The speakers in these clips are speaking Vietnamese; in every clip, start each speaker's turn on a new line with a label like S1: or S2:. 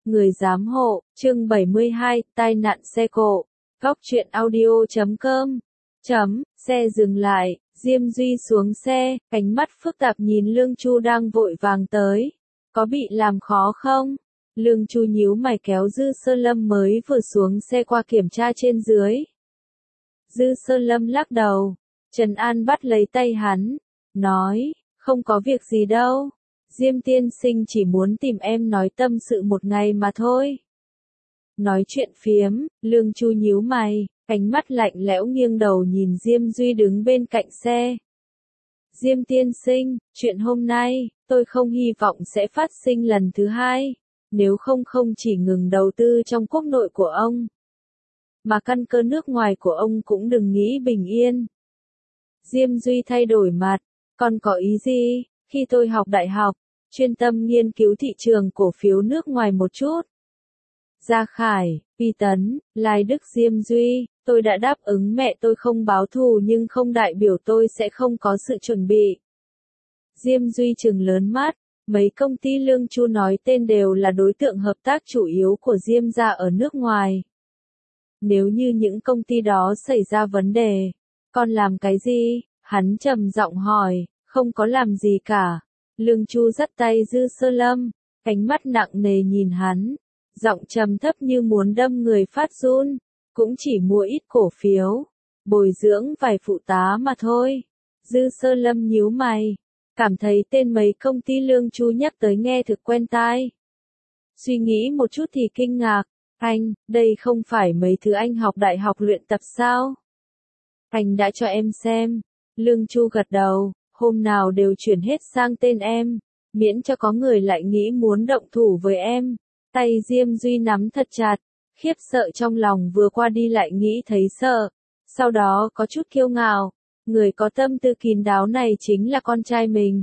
S1: Người giám hộ, chương 72, tai nạn xe cộ. Góc truyện audio.com. Xe dừng lại, Diêm Duy xuống xe, ánh mắt phức tạp nhìn Lương Chu đang vội vàng tới. Có bị làm khó không? Lương Chu nhíu mày kéo Dư Sơ Lâm mới vừa xuống xe qua kiểm tra trên dưới. Dư Sơ Lâm lắc đầu. Trần An bắt lấy tay hắn, nói, không có việc gì đâu. Diêm tiên sinh chỉ muốn tìm em nói tâm sự một ngày mà thôi. Nói chuyện phiếm, Lương Chu nhíu mày, ánh mắt lạnh lẽo nghiêng đầu nhìn Diêm Duy đứng bên cạnh xe. Diêm tiên sinh, chuyện hôm nay, tôi không hy vọng sẽ phát sinh lần thứ hai, nếu không chỉ ngừng đầu tư trong quốc nội của ông, mà căn cơ nước ngoài của ông cũng đừng nghĩ bình yên. Diêm Duy thay đổi mặt, còn có ý gì? Khi tôi học đại học, chuyên tâm nghiên cứu thị trường cổ phiếu nước ngoài một chút. Gia Khải, Phi Tấn, Lai Đức Diêm Duy, tôi đã đáp ứng mẹ tôi không báo thù nhưng không đại biểu tôi sẽ không có sự chuẩn bị. Diêm Duy trừng lớn mắt, mấy công ty Lương Chu nói tên đều là đối tượng hợp tác chủ yếu của Diêm gia ở nước ngoài. Nếu như những công ty đó xảy ra vấn đề, con làm cái gì? Hắn trầm giọng hỏi, không có làm gì cả. Lương Chu dắt tay Dư Sơ Lâm, ánh mắt nặng nề nhìn hắn, giọng trầm thấp như muốn đâm người phát run, cũng chỉ mua ít cổ phiếu, bồi dưỡng vài phụ tá mà thôi. Dư Sơ Lâm nhíu mày, cảm thấy tên mấy công ty Lương Chu nhắc tới nghe thực quen tai. Suy nghĩ một chút thì kinh ngạc, anh, đây không phải mấy thứ anh học đại học luyện tập sao? Anh đã cho em xem. Lương Chu gật đầu, hôm nào đều chuyển hết sang tên em, miễn cho có người lại nghĩ muốn động thủ với em. Tay Diêm Duy nắm thật chặt, khiếp sợ trong lòng vừa qua đi lại nghĩ thấy sợ, sau đó có chút kiêu ngạo, người có tâm tư kín đáo này chính là con trai mình.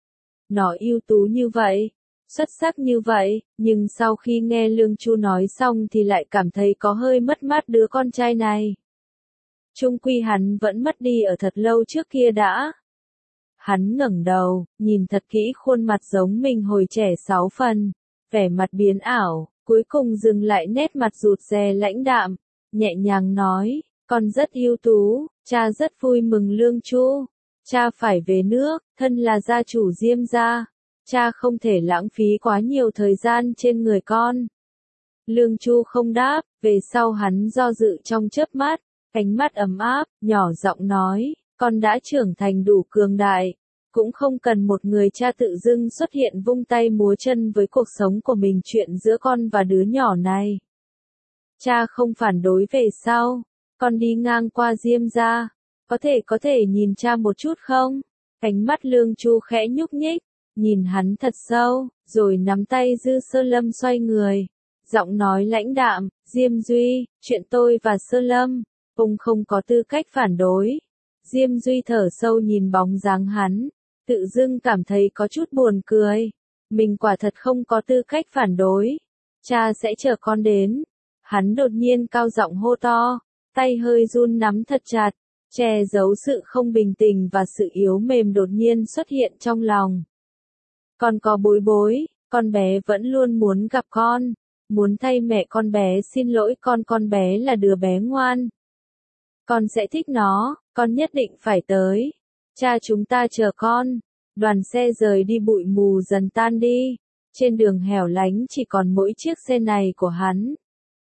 S1: Nó ưu tú như vậy, xuất sắc như vậy, nhưng sau khi nghe Lương Chu nói xong thì lại cảm thấy có hơi mất mát đứa con trai này. Chung quy hắn vẫn mất đi ở thật lâu trước kia đã. Hắn ngẩng đầu, nhìn thật kỹ khuôn mặt giống mình hồi trẻ 6 phần, vẻ mặt biến ảo, cuối cùng dừng lại nét mặt rụt rè lãnh đạm, nhẹ nhàng nói, con rất ưu tú, cha rất vui mừng Lương Chu, cha phải về nước, thân là gia chủ Diêm gia, cha không thể lãng phí quá nhiều thời gian trên người con. Lương Chu không đáp, về sau hắn do dự trong chớp mắt, ánh mắt ấm áp, nhỏ giọng nói, con đã trưởng thành đủ cường đại, cũng không cần một người cha tự dưng xuất hiện vung tay múa chân với cuộc sống của mình chuyện giữa con và đứa nhỏ này. Cha không phản đối về sau, con đi ngang qua Diêm gia, có thể nhìn cha một chút không? Ánh mắt Lương Chu khẽ nhúc nhích, nhìn hắn thật sâu, rồi nắm tay Dư Sơ Lâm xoay người, giọng nói lãnh đạm, Diêm Duy, chuyện tôi và Sơ Lâm, ông không có tư cách phản đối. Diêm Duy thở sâu nhìn bóng dáng hắn, tự dưng cảm thấy có chút buồn cười. Mình quả thật không có tư cách phản đối. Cha sẽ chờ con đến. Hắn đột nhiên cao giọng hô to, tay hơi run nắm thật chặt, che giấu sự không bình tĩnh và sự yếu mềm đột nhiên xuất hiện trong lòng. Con có bối bối, con bé vẫn luôn muốn gặp con, muốn thay mẹ con bé xin lỗi con bé là đứa bé ngoan. Con sẽ thích nó, con nhất định phải tới. Cha chúng ta chờ con. Đoàn xe rời đi bụi mù dần tan đi. Trên đường hẻo lánh chỉ còn mỗi chiếc xe này của hắn.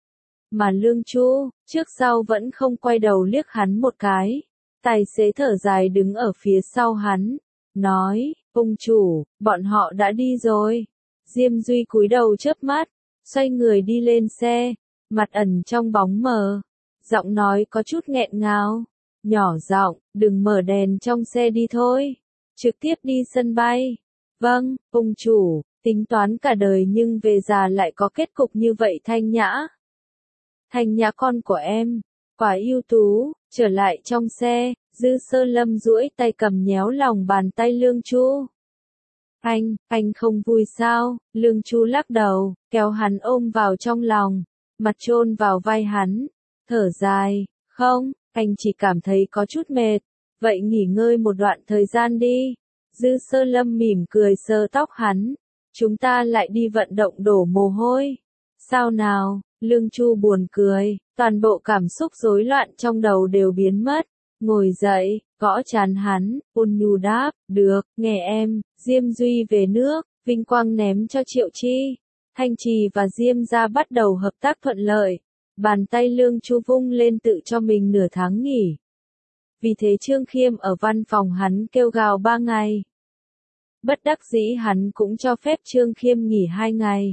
S1: Mà Lương Chu, trước sau vẫn không quay đầu liếc hắn một cái. Tài xế thở dài đứng ở phía sau hắn. Nói, ông chủ, bọn họ đã đi rồi. Diêm Duy cúi đầu chớp mắt, xoay người đi lên xe, mặt ẩn trong bóng mờ. Giọng nói có chút nghẹn ngào, nhỏ giọng, đừng mở đèn trong xe đi thôi, trực tiếp đi sân bay. Vâng, ông chủ, tính toán cả đời nhưng về già lại có kết cục như vậy Thanh Nhã. Thanh Nhã con của em, quả ưu tú, trở lại trong xe, Dư Sơ Lâm duỗi tay cầm nhéo lòng bàn tay Lương Chu. Anh không vui sao? Lương Chu lắc đầu, kéo hắn ôm vào trong lòng, mặt chôn vào vai hắn. Thở dài, không, anh chỉ cảm thấy có chút mệt, vậy nghỉ ngơi một đoạn thời gian đi. Dư Sơ Lâm mỉm cười sờ tóc hắn, chúng ta lại đi vận động đổ mồ hôi. Sao nào? Lương Chu buồn cười, toàn bộ cảm xúc rối loạn trong đầu đều biến mất. Ngồi dậy, gõ trán hắn, ôn nhu đáp, được, nghe em. Diêm Duy về nước, vinh quang ném cho Triệu Chi. Thanh Trì và Diêm gia bắt đầu hợp tác thuận lợi. Bàn tay Lương Chu vung lên tự cho mình nửa tháng nghỉ. Vì thế Trương Khiêm ở văn phòng hắn kêu gào 3 ngày. Bất đắc dĩ hắn cũng cho phép Trương Khiêm nghỉ 2 ngày.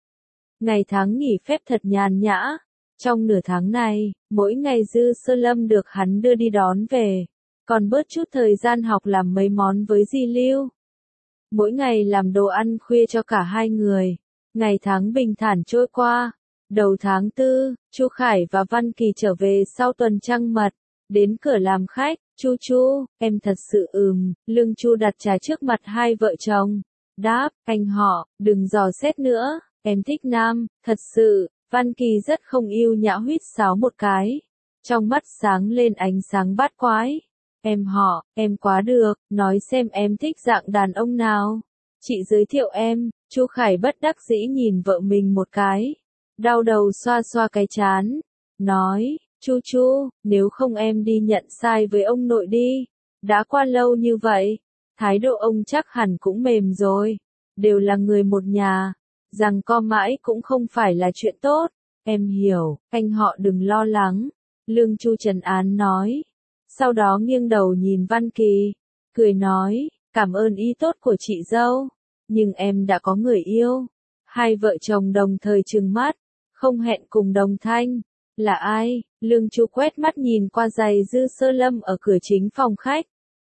S1: Ngày tháng nghỉ phép thật nhàn nhã. Trong nửa tháng này, mỗi ngày Dư Sơ Lâm được hắn đưa đi đón về. Còn bớt chút thời gian học làm mấy món với Di Lưu. Mỗi ngày làm đồ ăn khuya cho cả hai người. Ngày tháng bình thản trôi qua. Đầu tháng 4, Chu Khải và Văn Kỳ trở về sau tuần trăng mật. Đến cửa làm khách, Chu Chu, em thật sự Lương Chu đặt trà trước mặt hai vợ chồng. Đáp, anh họ, đừng dò xét nữa, em thích nam, thật sự. Văn Kỳ rất không yêu nhã huýt sáo một cái. Trong mắt sáng lên ánh sáng bát quái. Em họ, em quá được, nói xem em thích dạng đàn ông nào. Chị giới thiệu em. Chu Khải bất đắc dĩ nhìn vợ mình một cái. Đau đầu xoa xoa cái trán. Nói, Chu Chu, nếu không em đi nhận sai với ông nội đi. Đã qua lâu như vậy, thái độ ông chắc hẳn cũng mềm rồi. Đều là người một nhà. Rằng co mãi cũng không phải là chuyện tốt. Em hiểu, anh họ đừng lo lắng. Lương Chu trấn an nói. Sau đó nghiêng đầu nhìn Văn Kỳ. Cười nói, cảm ơn ý tốt của chị dâu. Nhưng em đã có người yêu. Hai vợ chồng đồng thời trừng mắt. Không hẹn cùng đồng thanh. Là ai? Lương Chu quét mắt nhìn qua giày Dư Sơ Lâm ở cửa chính phòng khách.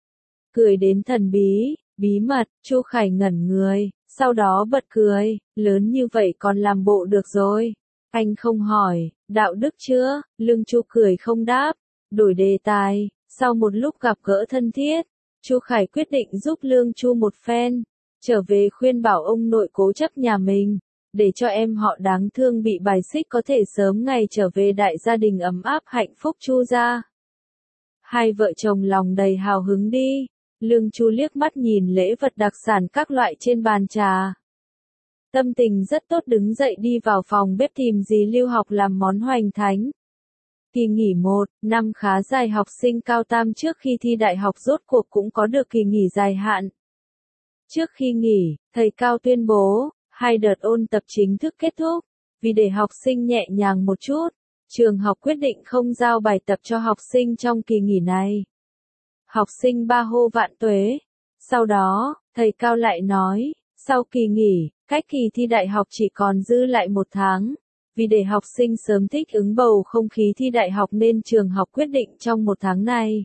S1: Cười đến thần bí, bí mật, Chu Khải ngẩn người, sau đó bật cười, lớn như vậy còn làm bộ được rồi. Anh không hỏi, đạo đức chưa? Lương Chu cười không đáp, đổi đề tài. Sau một lúc gặp gỡ thân thiết, Chu Khải quyết định giúp Lương Chu một phen, trở về khuyên bảo ông nội cố chấp nhà mình, để cho em họ đáng thương bị bài xích có thể sớm ngày trở về đại gia đình ấm áp hạnh phúc Chu gia. Hai vợ chồng lòng đầy hào hứng đi. Lương Chu liếc mắt nhìn lễ vật đặc sản các loại trên bàn trà. Tâm tình rất tốt đứng dậy đi vào phòng bếp tìm Dì Lưu học làm món hoành thánh. Kỳ nghỉ 1 năm khá dài, học sinh cao tam trước khi thi đại học rốt cuộc cũng có được kỳ nghỉ dài hạn. Trước khi nghỉ, thầy Cao tuyên bố, 2 đợt ôn tập chính thức kết thúc. Vì để học sinh nhẹ nhàng một chút, trường học quyết định không giao bài tập cho học sinh trong kỳ nghỉ này. Học sinh ba hô vạn tuế. Sau đó, thầy Cao lại nói, sau kỳ nghỉ, cách kỳ thi đại học chỉ còn dư lại 1 tháng. Vì để học sinh sớm thích ứng bầu không khí thi đại học nên trường học quyết định trong 1 tháng này,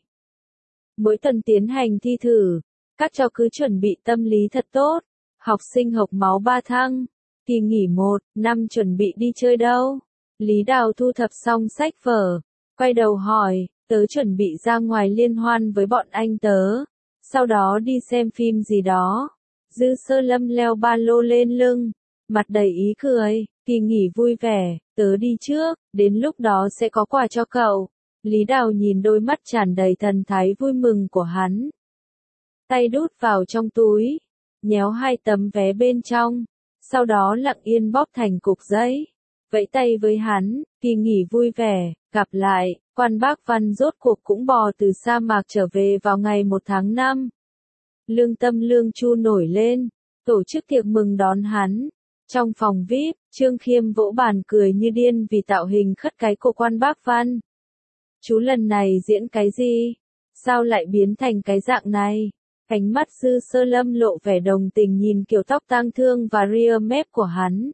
S1: mỗi tuần tiến hành thi thử. Các cháu cứ chuẩn bị tâm lý thật tốt. Học sinh hộc máu 3 thăng. Kỳ nghỉ 1 năm chuẩn bị đi chơi đâu? Lý Đào thu thập xong sách vở, quay đầu hỏi, tớ chuẩn bị ra ngoài liên hoan với bọn anh tớ. Sau đó đi xem phim gì đó. Dư Sơ Lâm leo ba lô lên lưng, mặt đầy ý cười, kỳ nghỉ vui vẻ, tớ đi trước, đến lúc đó sẽ có quà cho cậu. Lý Đào nhìn đôi mắt tràn đầy thần thái vui mừng của hắn. Tay đút vào trong túi, nhéo 2 tấm vé bên trong, sau đó lặng yên bóp thành cục giấy. Vẫy tay với hắn, kỳ nghỉ vui vẻ, gặp lại. Quan Bác Văn rốt cuộc cũng bò từ sa mạc trở về vào ngày 1 tháng 5. Lương tâm Lương Chu nổi lên, tổ chức tiệc mừng đón hắn. Trong phòng VIP, Trương Khiêm vỗ bàn cười như điên vì tạo hình khất cái của Quan Bác Văn. Chú lần này diễn cái gì? Sao lại biến thành cái dạng này? Ánh mắt Dư Sơ Lâm lộ vẻ đồng tình nhìn kiểu tóc tang thương và ria mép của hắn.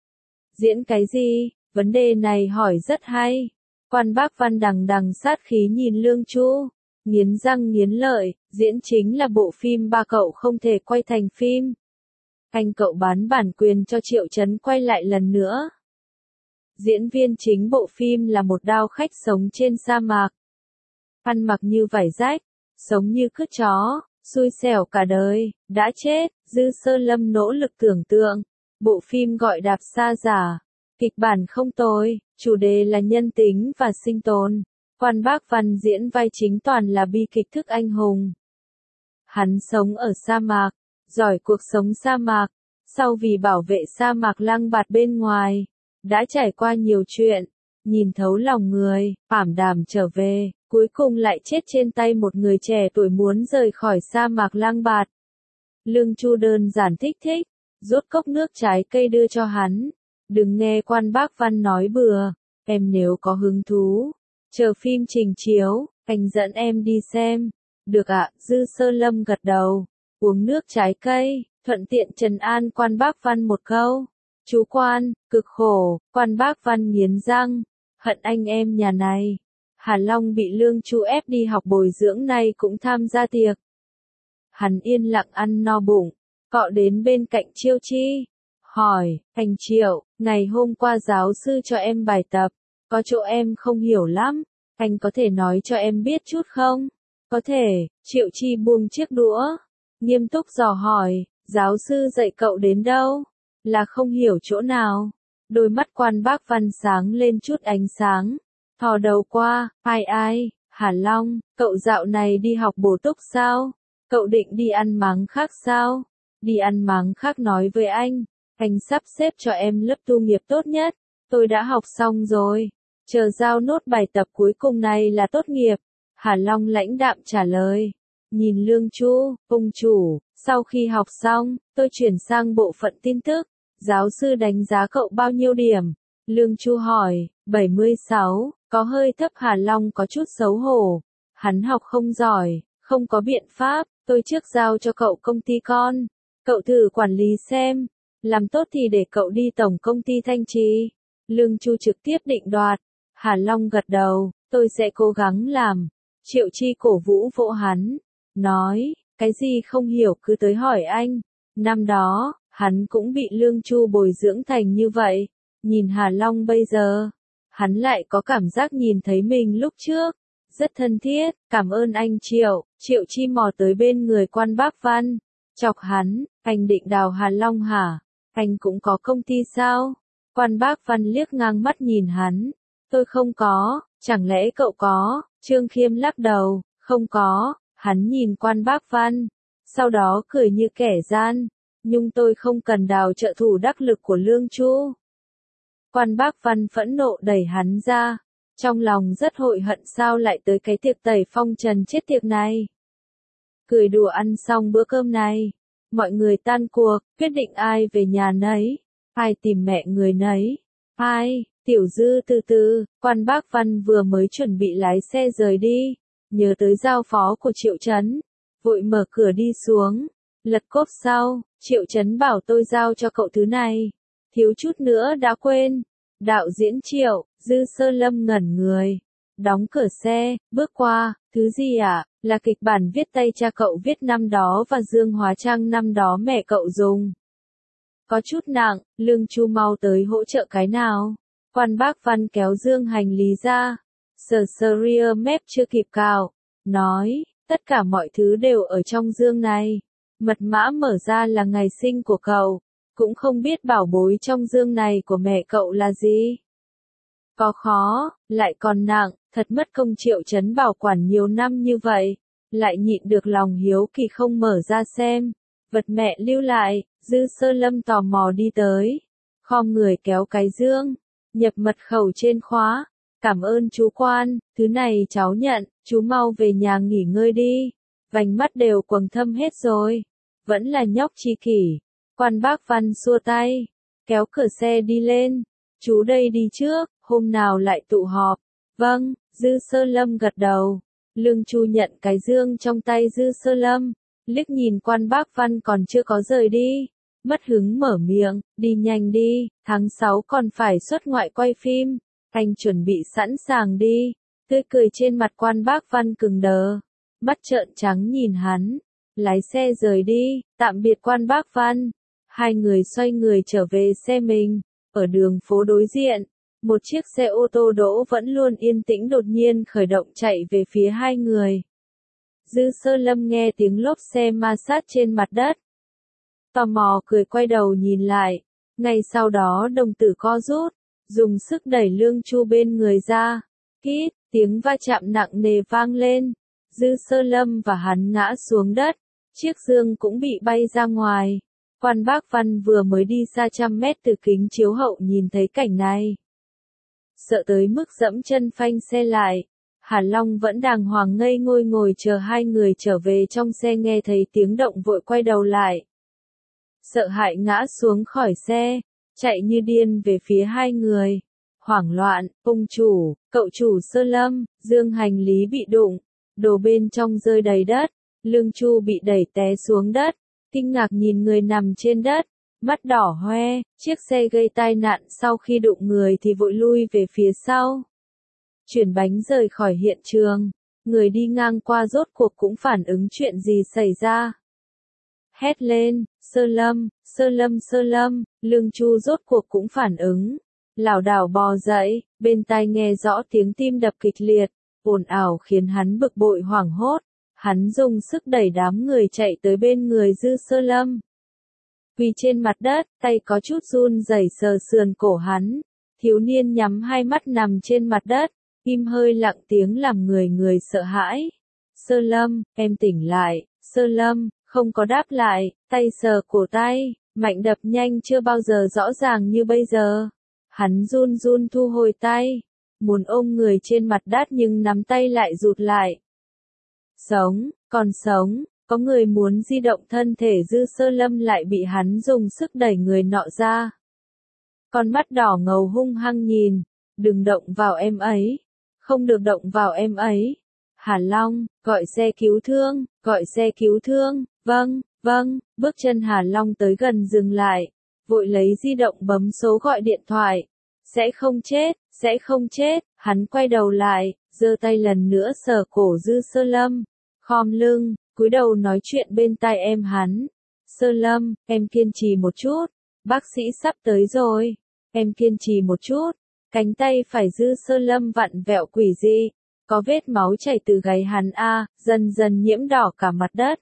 S1: Diễn cái gì? Vấn đề này hỏi rất hay. Quan Bác Văn đằng đằng sát khí nhìn Lương Chu, nghiến răng nghiến lợi, diễn chính là bộ phim ba cậu không thể quay thành phim. Anh cậu bán bản quyền cho Triệu Chấn quay lại lần nữa. Diễn viên chính bộ phim là một đao khách sống trên sa mạc. Ăn mặc như vải rách, sống như cứt chó, xui xẻo cả đời, đã chết. Dư Sơ Lâm nỗ lực tưởng tượng. Bộ phim gọi Đạp Sa Giả. Kịch bản không tồi, chủ đề là nhân tính và sinh tồn. Quan Bác Văn diễn vai chính toàn là bi kịch thức anh hùng. Hắn sống ở sa mạc, giỏi cuộc sống sa mạc. Sau vì bảo vệ sa mạc lăng bạt bên ngoài, đã trải qua nhiều chuyện, nhìn thấu lòng người, ảm đạm trở về, cuối cùng lại chết trên tay một người trẻ tuổi muốn rời khỏi sa mạc lang bạt. Lương Chu đơn giản thích thích, rút cốc nước trái cây đưa cho hắn. Đừng nghe quan bác Văn nói bừa, em nếu có hứng thú, chờ phim trình chiếu, anh dẫn em đi xem. Được ạ, Dư Sơ Lâm gật đầu, uống nước trái cây, thuận tiện trấn an quan bác Văn một câu. Chú quan, cực khổ, quan bác Văn nghiến răng, hận anh em nhà này. Hà Long bị Lương Chu ép đi học bồi dưỡng này cũng tham gia tiệc. Hắn yên lặng ăn no bụng, cọ đến bên cạnh Chiêu Chi, hỏi, anh Triệu, ngày hôm qua giáo sư cho em bài tập, có chỗ em không hiểu lắm, anh có thể nói cho em biết chút không? Có thể, Triệu Chi buông chiếc đũa, nghiêm túc dò hỏi, giáo sư dạy cậu đến đâu? Là không hiểu chỗ nào? Đôi mắt quan bác Văn sáng lên chút ánh sáng, thò đầu qua, ai, Hà Long, cậu dạo này đi học bổ túc sao? Cậu định đi ăn máng khác sao? Đi ăn máng khác nói với anh sắp xếp cho em lớp tu nghiệp tốt nhất, tôi đã học xong rồi, chờ giao nốt bài tập cuối cùng này là tốt nghiệp. Hà Long lãnh đạm trả lời, nhìn Lương Chu, ông chủ, sau khi học xong, tôi chuyển sang bộ phận tin tức, giáo sư đánh giá cậu bao nhiêu điểm? Lương Chu hỏi, 76, có hơi thấp. Hà Long có chút xấu hổ, hắn học không giỏi, không có biện pháp, tôi trước giao cho cậu công ty con, cậu thử quản lý xem, làm tốt thì để cậu đi tổng công ty thanh trì. Lương Chu trực tiếp định đoạt. Hà Long gật đầu, tôi sẽ cố gắng làm. Triệu Chi cổ vũ vỗ hắn, nói, cái gì không hiểu cứ tới hỏi anh. Năm đó, hắn cũng bị Lương Chu bồi dưỡng thành như vậy. Nhìn Hà Long bây giờ, hắn lại có cảm giác nhìn thấy mình lúc trước. Rất thân thiết, cảm ơn anh Triệu. Triệu Chi mò tới bên người quan bác Văn, chọc hắn, anh định đào Hà Long hả? Anh cũng có công ty sao? Quan bác Văn liếc ngang mắt nhìn hắn, tôi không có, chẳng lẽ cậu có? Trương Khiêm lắc đầu, không có. Hắn nhìn quan bác Văn, sau đó cười như kẻ gian, nhưng tôi không cần đào trợ thủ đắc lực của Lương Chu. Quan bác Văn phẫn nộ đẩy hắn ra, trong lòng rất hội hận sao lại tới cái tiệc tẩy phong trần chết tiệt này. Cười đùa ăn xong bữa cơm này, mọi người tan cuộc, quyết định ai về nhà nấy, ai tìm mẹ người nấy, Tiểu Dư từ từ. Quan bác Văn vừa mới chuẩn bị lái xe rời đi, nhớ tới giao phó của Triệu Chấn, vội mở cửa đi xuống, lật cốp sau. Triệu Chấn bảo tôi giao cho cậu thứ này, thiếu chút nữa đã quên. Đạo diễn Triệu. Dư Sơ Lâm ngẩn người, đóng cửa xe, bước qua, thứ gì ạ? Là kịch bản viết tay cha cậu viết năm đó và dương hóa trang năm đó mẹ cậu dùng. Có chút nặng, Lương Chu mau tới hỗ trợ cái nào. Quan bác Văn kéo dương hành lý ra, sờ rear map chưa kịp cào, nói, tất cả mọi thứ đều ở trong dương này. Mật mã mở ra là ngày sinh của cậu, cũng không biết bảo bối trong dương này của mẹ cậu là gì. Có khó, lại còn nặng, thật mất công. Triệu Chấn bảo quản nhiều năm như vậy, lại nhịn được lòng hiếu kỳ không mở ra xem. Vật mẹ lưu lại. Dư Sơ Lâm tò mò đi tới, khom người kéo cái dương, nhập mật khẩu trên khóa. Cảm ơn chú quan, thứ này cháu nhận, chú mau về nhà nghỉ ngơi đi, vành mắt đều quầng thâm hết rồi, vẫn là nhóc chi kỷ. Quan bác Văn xua tay, kéo cửa xe đi lên, chú đây đi trước, hôm nào lại tụ họp. Vâng. Dư Sơ Lâm gật đầu. Lương Chu nhận cái dương trong tay Dư Sơ Lâm, liếc nhìn quan bác Văn còn chưa có rời đi, mất hứng mở miệng, đi nhanh đi, tháng 6 còn phải xuất ngoại quay phim, anh chuẩn bị sẵn sàng đi. Tươi cười trên mặt quan bác Văn cứng đờ, mắt trợn trắng nhìn hắn, lái xe rời đi. Tạm biệt quan bác Văn. Hai người xoay người trở về xe mình. Ở đường phố đối diện, một chiếc xe ô tô đỗ vẫn luôn yên tĩnh đột nhiên khởi động chạy về phía hai người. Dư Sơ Lâm nghe tiếng lốp xe ma sát trên mặt đất, tò mò cười quay đầu nhìn lại, ngay sau đó đồng tử co rút, dùng sức đẩy Lương Chu bên người ra. Kít, tiếng va chạm nặng nề vang lên, Dư Sơ Lâm và hắn ngã xuống đất, chiếc dương cũng bị bay ra ngoài. Quan Bác Văn vừa mới đi xa trăm mét từ kính chiếu hậu nhìn thấy cảnh này. Sợ tới mức dẫm chân phanh xe lại. Hà Long vẫn đàng hoàng ngây ngồi ngồi chờ hai người trở về trong xe, nghe thấy tiếng động vội quay đầu lại. Sợ hãi ngã xuống khỏi xe, chạy như điên về phía hai người. Hoảng loạn, ông chủ, cậu chủ Sơ Lâm, dương hành lý bị đụng, đồ bên trong rơi đầy đất, Lương Chu bị đẩy té xuống đất, kinh ngạc nhìn người nằm trên đất, mắt đỏ hoe, chiếc xe gây tai nạn sau khi đụng người thì vội lui về phía sau. Chuyển bánh rời khỏi hiện trường, người đi ngang qua rốt cuộc cũng phản ứng chuyện gì xảy ra. Hét lên, Sơ Lâm, Sơ Lâm, Sơ Lâm, Lương Chu rốt cuộc cũng phản ứng. Lảo đảo bò dậy, bên tai nghe rõ tiếng tim đập kịch liệt, ồn ào khiến hắn bực bội hoảng hốt. Hắn dùng sức đẩy đám người chạy tới bên người Dư Sơ Lâm. Quỳ trên mặt đất, tay có chút run rẩy sờ sườn cổ hắn. Thiếu niên nhắm hai mắt nằm trên mặt đất, im hơi lặng tiếng làm người sợ hãi. Sơ Lâm, em tỉnh lại. Sơ Lâm, không có đáp lại, tay sờ cổ tay, mạnh đập nhanh chưa bao giờ rõ ràng như bây giờ. Hắn run run thu hồi tay, muốn ôm người trên mặt đất nhưng nắm tay lại rụt lại. Sống, còn sống, có người muốn di động thân thể Dư Sơ Lâm lại bị hắn dùng sức đẩy người nọ ra. Con mắt đỏ ngầu hung hăng nhìn, đừng động vào em ấy, không được động vào em ấy. Hà Long, gọi xe cứu thương, gọi xe cứu thương, vâng, vâng, bước chân Hà Long tới gần dừng lại, vội lấy di động bấm số gọi điện thoại. Sẽ không chết, sẽ không chết, hắn quay đầu lại, giơ tay lần nữa sờ cổ Dư Sơ Lâm, khom lưng, cúi đầu nói chuyện bên tai em hắn. Sơ Lâm, em kiên trì một chút, bác sĩ sắp tới rồi, em kiên trì một chút. Cánh tay phải Dư Sơ Lâm vặn vẹo quỷ dị, có vết máu chảy từ gáy hắn dần dần nhiễm đỏ cả mặt đất.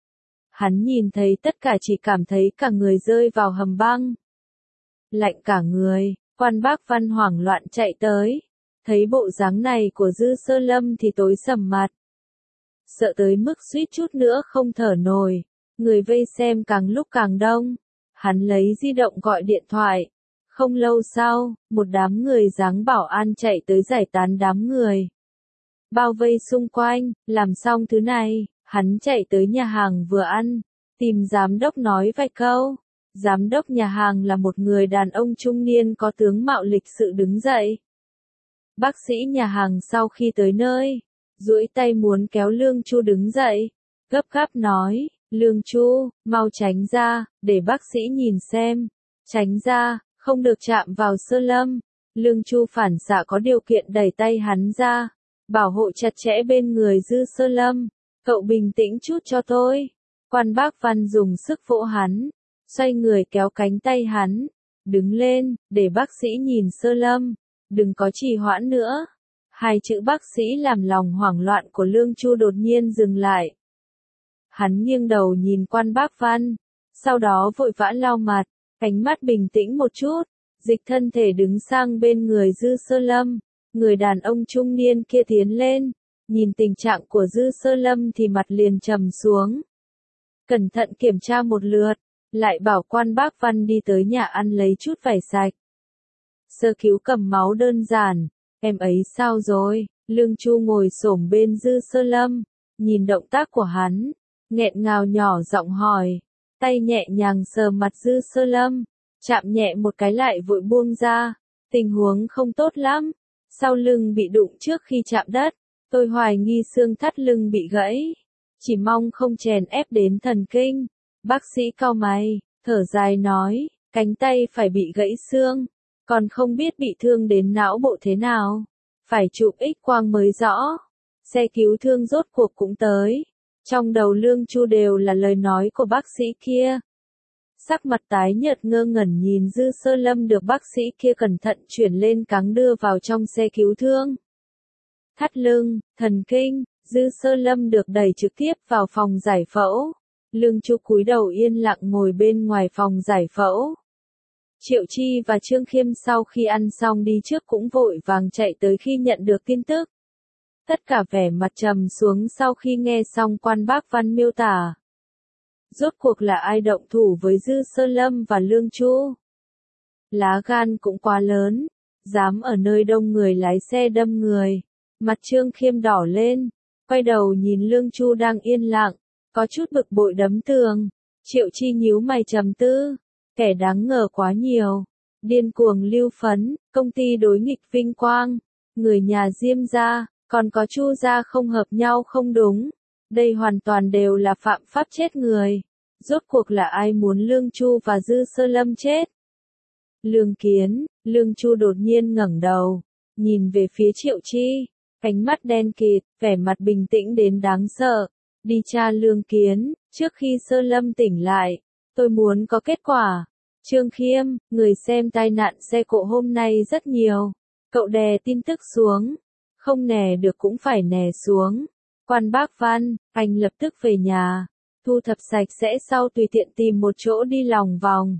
S1: Hắn nhìn thấy tất cả chỉ cảm thấy cả người rơi vào hầm băng. Lạnh cả người, Quan Bác Văn hoảng loạn chạy tới, thấy bộ dáng này của Dư Sơ Lâm thì tối sầm mặt. Sợ tới mức suýt chút nữa không thở nổi, người vây xem càng lúc càng đông. Hắn lấy di động gọi điện thoại. Không lâu sau, một đám người dáng bảo an chạy tới giải tán đám người. Bao vây xung quanh, làm xong thứ này, hắn chạy tới nhà hàng vừa ăn, tìm giám đốc nói vài câu. Giám đốc nhà hàng là một người đàn ông trung niên có tướng mạo lịch sự đứng dậy. Bác sĩ nhà hàng sau khi tới nơi, duỗi tay muốn kéo Lương Chu đứng dậy, gấp gáp nói, Lương Chu, mau tránh ra, để bác sĩ nhìn xem. Tránh ra, không được chạm vào Sơ Lâm. Lương Chu phản xạ có điều kiện đẩy tay hắn ra, bảo hộ chặt chẽ bên người Dư Sơ Lâm. Cậu bình tĩnh chút cho tôi. Quan Bác Văn dùng sức vỗ hắn, xoay người kéo cánh tay hắn, đứng lên, để bác sĩ nhìn Sơ Lâm, đừng có trì hoãn nữa. Hai chữ bác sĩ làm lòng hoảng loạn của Lương Chu đột nhiên dừng lại. Hắn nghiêng đầu nhìn Quan Bác Văn, sau đó vội vã lau mặt, ánh mắt bình tĩnh một chút, dịch thân thể đứng sang bên người Dư Sơ Lâm. Người đàn ông trung niên kia tiến lên, nhìn tình trạng của Dư Sơ Lâm thì mặt liền trầm xuống. Cẩn thận kiểm tra một lượt, lại bảo Quan Bác Văn đi tới nhà ăn lấy chút vải sạch. Sơ cứu cầm máu đơn giản, em ấy sao rồi? Lương Chu ngồi xổm bên Dư Sơ Lâm, nhìn động tác của hắn, nghẹn ngào nhỏ giọng hỏi, tay nhẹ nhàng sờ mặt Dư Sơ Lâm, chạm nhẹ một cái lại vội buông ra, tình huống không tốt lắm, sau lưng bị đụng trước khi chạm đất, tôi hoài nghi xương thắt lưng bị gãy, chỉ mong không chèn ép đến thần kinh. Bác sĩ cau mày, thở dài nói, cánh tay phải bị gãy xương, còn không biết bị thương đến não bộ thế nào, phải chụp X-quang mới rõ. Xe cứu thương rốt cuộc cũng tới, trong đầu Lương Chu đều là lời nói của bác sĩ kia. Sắc mặt tái nhợt ngơ ngẩn nhìn Dư Sơ Lâm được bác sĩ kia cẩn thận chuyển lên cáng đưa vào trong xe cứu thương. Thắt lưng, thần kinh, Dư Sơ Lâm được đẩy trực tiếp vào phòng giải phẫu. Lương Chu cúi đầu yên lặng ngồi bên ngoài phòng giải phẫu. Triệu Chi và Trương Khiêm sau khi ăn xong đi trước cũng vội vàng chạy tới khi nhận được tin tức. Tất cả vẻ mặt trầm xuống sau khi nghe xong Quan Bác Văn miêu tả. Rốt cuộc là ai động thủ với Dư Sơ Lâm và Lương Chu? Lá gan cũng quá lớn, dám ở nơi đông người lái xe đâm người. Mặt Trương Khiêm đỏ lên, quay đầu nhìn Lương Chu đang yên lặng, có chút bực bội đấm tường. Triệu Chi nhíu mày trầm tư, kẻ đáng ngờ quá nhiều. Điên cuồng lưu phấn, công ty đối nghịch vinh quang, người nhà Diêm gia, còn có Chu gia không hợp nhau không đúng. Đây hoàn toàn đều là phạm pháp chết người. Rốt cuộc là ai muốn Lương Chu và Dư Sơ Lâm chết? Lương Kiến, Lương Chu đột nhiên ngẩng đầu, nhìn về phía Triệu Chi, ánh mắt đen kịt, vẻ mặt bình tĩnh đến đáng sợ. Đi tra Lương Kiến, trước khi Sơ Lâm tỉnh lại, tôi muốn có kết quả. Trương Khiêm, người xem tai nạn xe cộ hôm nay rất nhiều. Cậu đè tin tức xuống. Không nè được cũng phải nè xuống. Quan Bác Văn, anh lập tức về nhà. Thu thập sạch sẽ sau tùy tiện tìm một chỗ đi lòng vòng.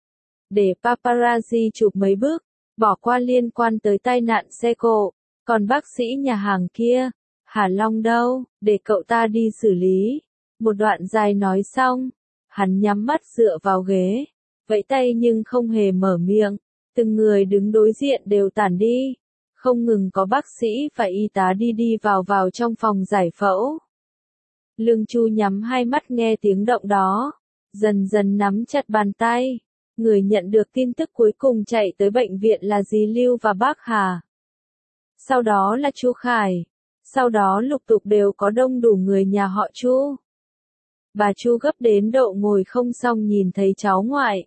S1: Để paparazzi chụp mấy bức, bỏ qua liên quan tới tai nạn xe cộ. Còn bác sĩ nhà hàng kia, Hà Long đâu, để cậu ta đi xử lý. Một đoạn dài nói xong, hắn nhắm mắt dựa vào ghế, vẫy tay nhưng không hề mở miệng. Từng người đứng đối diện đều tản đi. Không ngừng có bác sĩ và y tá đi vào trong phòng giải phẫu. Lương Chu nhắm hai mắt nghe tiếng động đó, dần dần nắm chặt bàn tay. Người nhận được tin tức cuối cùng chạy tới bệnh viện là dì Lưu và bác Hà. Sau đó là Chu Khải. Sau đó lục tục đều có đông đủ người nhà họ Chu. Bà Chu gấp đến độ ngồi không xong nhìn thấy cháu ngoại.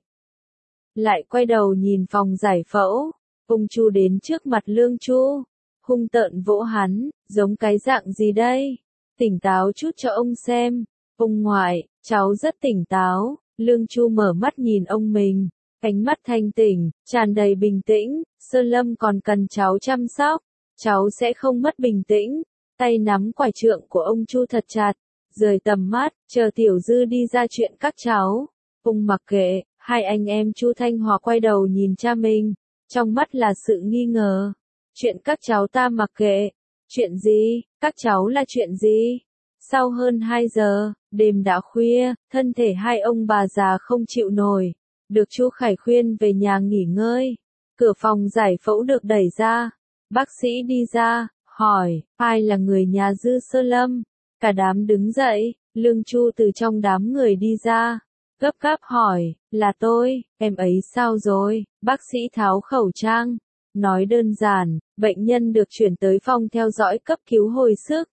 S1: Lại quay đầu nhìn phòng giải phẫu. Ông Chu đến trước mặt Lương Chu, hung tợn vỗ hắn, giống cái dạng gì đây? Tỉnh táo chút cho ông xem. Ông ngoại, cháu rất tỉnh táo. Lương Chu mở mắt nhìn ông mình, ánh mắt thanh tỉnh, tràn đầy bình tĩnh. Sơ Lâm còn cần cháu chăm sóc, cháu sẽ không mất bình tĩnh. Tay nắm quải trượng của ông Chu thật chặt, rời tầm mắt, chờ Tiểu Dư đi ra chuyện các cháu. Ông mặc kệ. Hai anh em Chu Thanh Hòa quay đầu nhìn cha mình, trong mắt là sự nghi ngờ. Chuyện các cháu ta mặc kệ. Chuyện gì? Các cháu là chuyện gì? Sau hơn 2 giờ, đêm đã khuya, thân thể hai ông bà già không chịu nổi, được Chu Khải khuyên về nhà nghỉ ngơi. Cửa phòng giải phẫu được đẩy ra, bác sĩ đi ra, hỏi, ai là người nhà Dư Sơ Lâm? Cả đám đứng dậy, Lương Chu từ trong đám người đi ra, gấp gáp hỏi, là tôi, em ấy sao rồi? Bác sĩ tháo khẩu trang, nói đơn giản, bệnh nhân được chuyển tới phòng theo dõi cấp cứu hồi sức.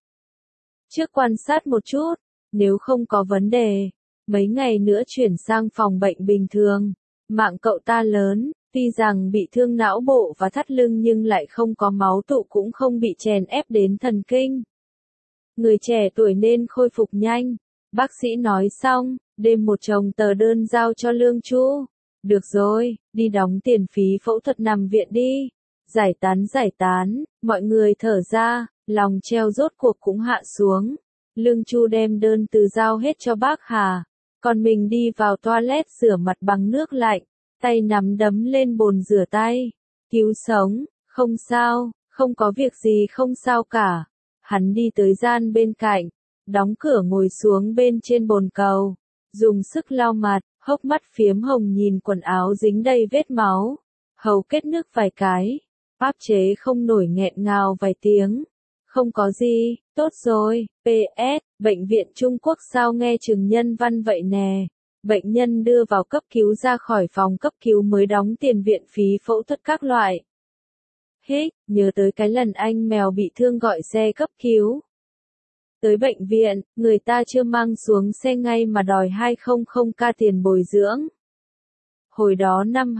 S1: Trước quan sát một chút, nếu không có vấn đề, mấy ngày nữa chuyển sang phòng bệnh bình thường. Mạng cậu ta lớn, tuy rằng bị thương não bộ và thắt lưng nhưng lại không có máu tụ cũng không bị chèn ép đến thần kinh. Người trẻ tuổi nên khôi phục nhanh. Bác sĩ nói xong, đem một chồng tờ đơn giao cho Lương Chu. Được rồi, đi đóng tiền phí phẫu thuật nằm viện đi. Giải tán, mọi người thở ra, lòng treo rốt cuộc cũng hạ xuống. Lương Chu đem đơn từ giao hết cho bác Hà, còn mình đi vào toilet rửa mặt bằng nước lạnh, tay nắm đấm lên bồn rửa tay. Cứu sống, không sao, không có việc gì không sao cả. Hắn đi tới gian bên cạnh, đóng cửa ngồi xuống bên trên bồn cầu, dùng sức lau mặt, hốc mắt phiếm hồng nhìn quần áo dính đầy vết máu, hầu kết nước vài cái, áp chế không nổi nghẹn ngào vài tiếng. Không có gì, tốt rồi, PS, bệnh viện Trung Quốc sao nghe chừng nhân văn vậy nè. Bệnh nhân đưa vào cấp cứu ra khỏi phòng cấp cứu mới đóng tiền viện phí phẫu thuật các loại. Hích, nhớ tới cái lần anh mèo bị thương gọi xe cấp cứu. Tới bệnh viện, người ta chưa mang xuống xe ngay mà đòi 200k tiền bồi dưỡng. Hồi đó năm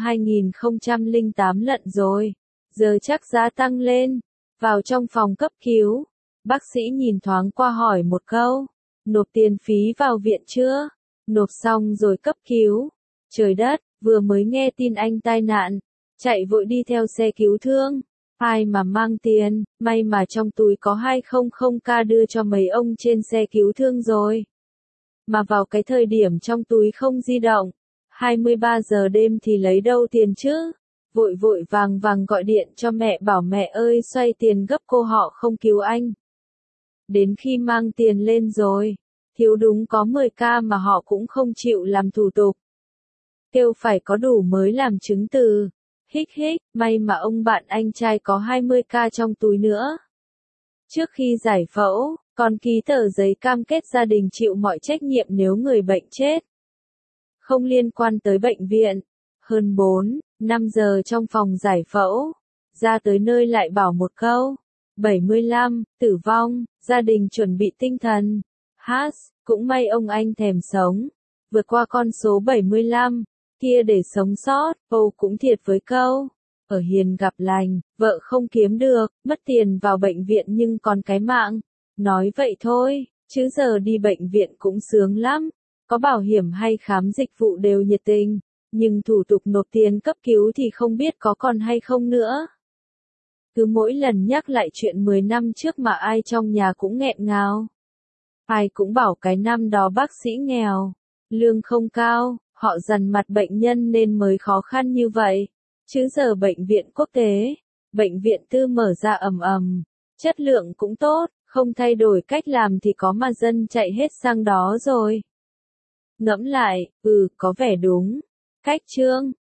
S1: 2008 lận rồi, giờ chắc giá tăng lên. Vào trong phòng cấp cứu, bác sĩ nhìn thoáng qua hỏi một câu, nộp tiền phí vào viện chưa? Nộp xong rồi cấp cứu. Trời đất, vừa mới nghe tin anh tai nạn, chạy vội đi theo xe cứu thương. Ai mà mang tiền, may mà trong túi có 200k đưa cho mấy ông trên xe cứu thương rồi. Mà vào cái thời điểm trong túi không di động, 23 giờ đêm thì lấy đâu tiền chứ? Vội vội vàng gọi điện cho mẹ bảo mẹ ơi xoay tiền gấp cô họ không cứu anh. Đến khi mang tiền lên rồi, Thiếu đúng có 10k mà họ cũng không chịu làm thủ tục. Kêu phải có đủ mới làm chứng từ. Hích hích, may mà ông bạn anh trai có 20k trong túi nữa. Trước khi giải phẫu, còn ký tờ giấy cam kết gia đình chịu mọi trách nhiệm nếu người bệnh chết. Không liên quan tới bệnh viện. Hơn 4-5 giờ trong phòng giải phẫu. Ra tới nơi lại bảo một câu. 75, tử vong, gia đình chuẩn bị tinh thần. Cũng may ông anh thèm sống. Vượt qua con số 75, kia để sống sót, cũng thiệt với câu. Ở hiền gặp lành, vợ không kiếm được, mất tiền vào bệnh viện nhưng còn cái mạng. Nói vậy thôi, chứ giờ đi bệnh viện cũng sướng lắm. Có bảo hiểm hay khám dịch vụ đều nhiệt tình, nhưng thủ tục nộp tiền cấp cứu thì không biết có còn hay không nữa. Cứ mỗi lần nhắc lại chuyện 10 năm trước mà ai trong nhà cũng nghẹn ngào. Ai cũng bảo cái năm đó bác sĩ nghèo, lương không cao, họ dằn mặt bệnh nhân nên mới khó khăn như vậy. Chứ giờ bệnh viện quốc tế, bệnh viện tư mở ra ầm ầm, chất lượng cũng tốt, không thay đổi cách làm thì có mà dân chạy hết sang đó rồi. Ngẫm lại, có vẻ đúng. Cách chương